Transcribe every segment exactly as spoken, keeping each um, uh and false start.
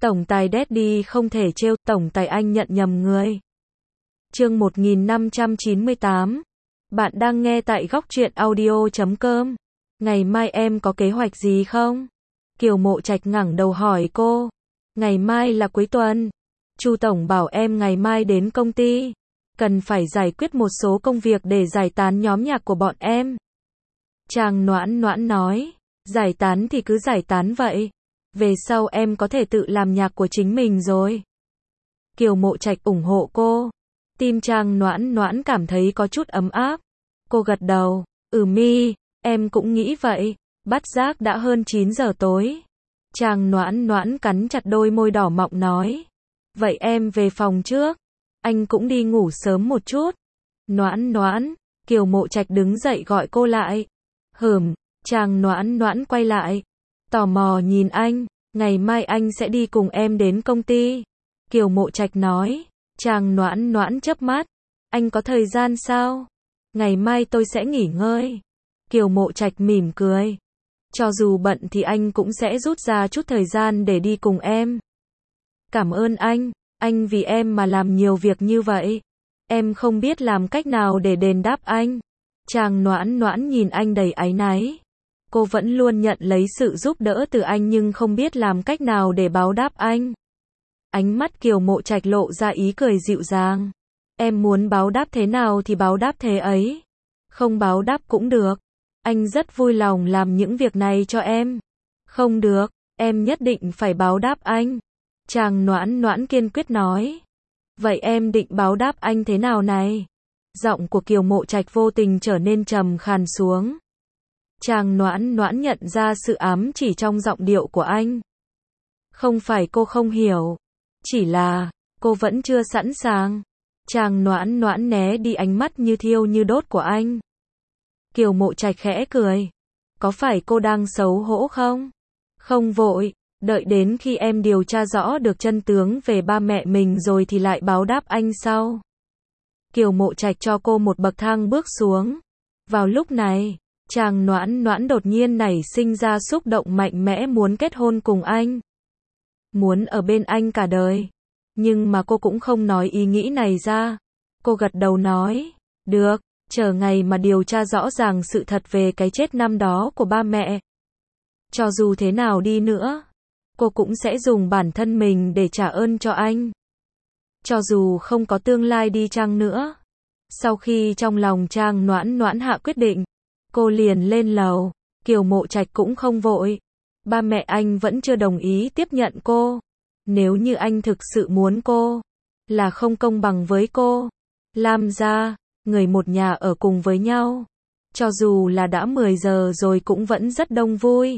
Tổng tài Daddy không thể trêu, tổng tài anh nhận nhầm người. Chương một nghìn năm trăm chín mươi tám. Bạn đang nghe tại góc truyện audio chấm com. Ngày mai em có kế hoạch gì không? Kiều Mộ Trạch ngẩng đầu hỏi cô. Ngày mai là cuối tuần. Chu tổng bảo em ngày mai đến công ty. Cần phải giải quyết một số công việc để giải tán nhóm nhạc của bọn em. Trang Noãn Noãn nói. Giải tán thì cứ giải tán vậy. Về sau em có thể tự làm nhạc của chính mình rồi. Kiều Mộ Trạch ủng hộ cô. Tim Trang Noãn Noãn cảm thấy có chút ấm áp. Cô gật đầu. Ừ mi, em cũng nghĩ vậy. Bắt giác đã hơn chín giờ tối. Trang Noãn Noãn cắn chặt đôi môi đỏ mọng nói. Vậy em về phòng trước. Anh cũng đi ngủ sớm một chút. Noãn Noãn. Kiều Mộ Trạch đứng dậy gọi cô lại. Hừm. Trang Noãn Noãn quay lại. Tò mò nhìn anh. Ngày mai anh sẽ đi cùng em đến công ty. Kiều Mộ Trạch nói. Trang Noãn Noãn chớp mắt. Anh có thời gian sao? Ngày mai tôi sẽ nghỉ ngơi. Kiều Mộ Trạch mỉm cười. Cho dù bận thì anh cũng sẽ rút ra chút thời gian để đi cùng em. Cảm ơn anh. Anh vì em mà làm nhiều việc như vậy. Em không biết làm cách nào để đền đáp anh. Trang Noãn Noãn nhìn anh đầy áy náy. Cô vẫn luôn nhận lấy sự giúp đỡ từ anh nhưng không biết làm cách nào để báo đáp anh. Ánh mắt Kiều Mộ Trạch lộ ra ý cười dịu dàng. Em muốn báo đáp thế nào thì báo đáp thế ấy. Không báo đáp cũng được. Anh rất vui lòng làm những việc này cho em. Không được, em nhất định phải báo đáp anh. Trang Noãn Noãn kiên quyết nói. Vậy em định báo đáp anh thế nào này? Giọng của Kiều Mộ Trạch vô tình trở nên trầm khàn xuống. Trang Noãn Noãn nhận ra sự ám chỉ trong giọng điệu của anh. Không phải cô không hiểu. Chỉ là, cô vẫn chưa sẵn sàng. Trang Noãn Noãn né đi ánh mắt như thiêu như đốt của anh. Kiều Mộ Trạch khẽ cười. Có phải cô đang xấu hổ không? Không vội, đợi đến khi em điều tra rõ được chân tướng về ba mẹ mình rồi thì lại báo đáp anh sau. Kiều Mộ Trạch cho cô một bậc thang bước xuống. Vào lúc này, Trang Noãn Noãn đột nhiên nảy sinh ra xúc động mạnh mẽ muốn kết hôn cùng anh. Muốn ở bên anh cả đời. Nhưng mà cô cũng không nói ý nghĩ này ra. Cô gật đầu nói. Được, chờ ngày mà điều tra rõ ràng sự thật về cái chết năm đó của ba mẹ. Cho dù thế nào đi nữa, cô cũng sẽ dùng bản thân mình để trả ơn cho anh. Cho dù không có tương lai đi chăng nữa. Sau khi trong lòng Trang Noãn Noãn hạ quyết định, cô liền lên lầu. Kiều Mộ Trạch cũng không vội. Ba mẹ anh vẫn chưa đồng ý tiếp nhận cô. Nếu như anh thực sự muốn cô, là không công bằng với cô. Lam gia, người một nhà ở cùng với nhau. Cho dù là đã mười giờ rồi cũng vẫn rất đông vui.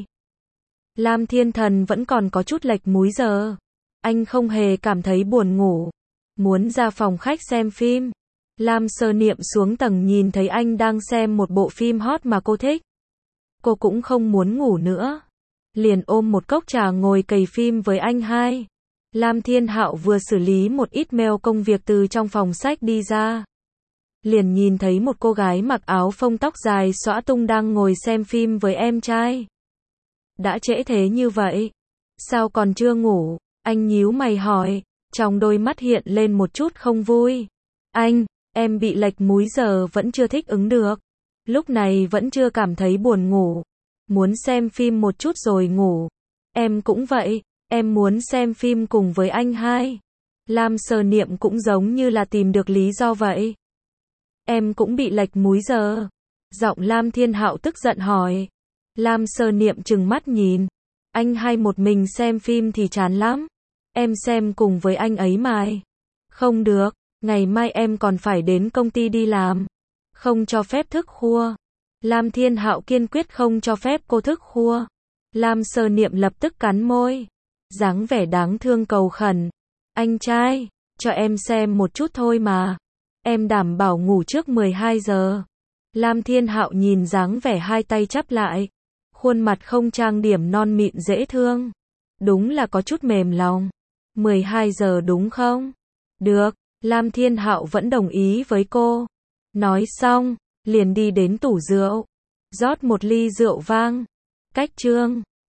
Lam Thiên Thần vẫn còn có chút lệch múi giờ. Anh không hề cảm thấy buồn ngủ. Muốn ra phòng khách xem phim. Lam Sơ Niệm xuống tầng nhìn thấy anh đang xem một bộ phim hot mà cô thích. Cô cũng không muốn ngủ nữa. Liền ôm một cốc trà ngồi cày phim với anh hai. Lam Thiên Hạo vừa xử lý một ít mail công việc từ trong phòng sách đi ra. Liền nhìn thấy một cô gái mặc áo phông tóc dài xõa tung đang ngồi xem phim với em trai. Đã trễ thế như vậy. Sao còn chưa ngủ? Anh nhíu mày hỏi. Trong đôi mắt hiện lên một chút không vui. Anh, em bị lệch múi giờ vẫn chưa thích ứng được. Lúc này vẫn chưa cảm thấy buồn ngủ. Muốn xem phim một chút rồi ngủ. Em cũng vậy. Em muốn xem phim cùng với anh hai. Lam Sơ Niệm cũng giống như là tìm được lý do vậy. Em cũng bị lệch múi giờ. Giọng Lam Thiên Hạo tức giận hỏi. Lam Sơ Niệm trừng mắt nhìn. Anh hai một mình xem phim thì chán lắm. Em xem cùng với anh ấy mà. Không được, ngày mai em còn phải đến công ty đi làm. Không cho phép thức khuya. Lam Thiên Hạo kiên quyết không cho phép cô thức khuya. Lam Sơ Niệm lập tức cắn môi. Dáng vẻ đáng thương cầu khẩn. Anh trai, cho em xem một chút thôi mà. Em đảm bảo ngủ trước mười hai giờ. Lam Thiên Hạo nhìn dáng vẻ hai tay chắp lại. Khuôn mặt không trang điểm non mịn dễ thương. Đúng là có chút mềm lòng. mười hai giờ đúng không? Được, Lam Thiên Hạo vẫn đồng ý với cô. Nói xong, liền đi đến tủ rượu. Rót một ly rượu vang. Cách chương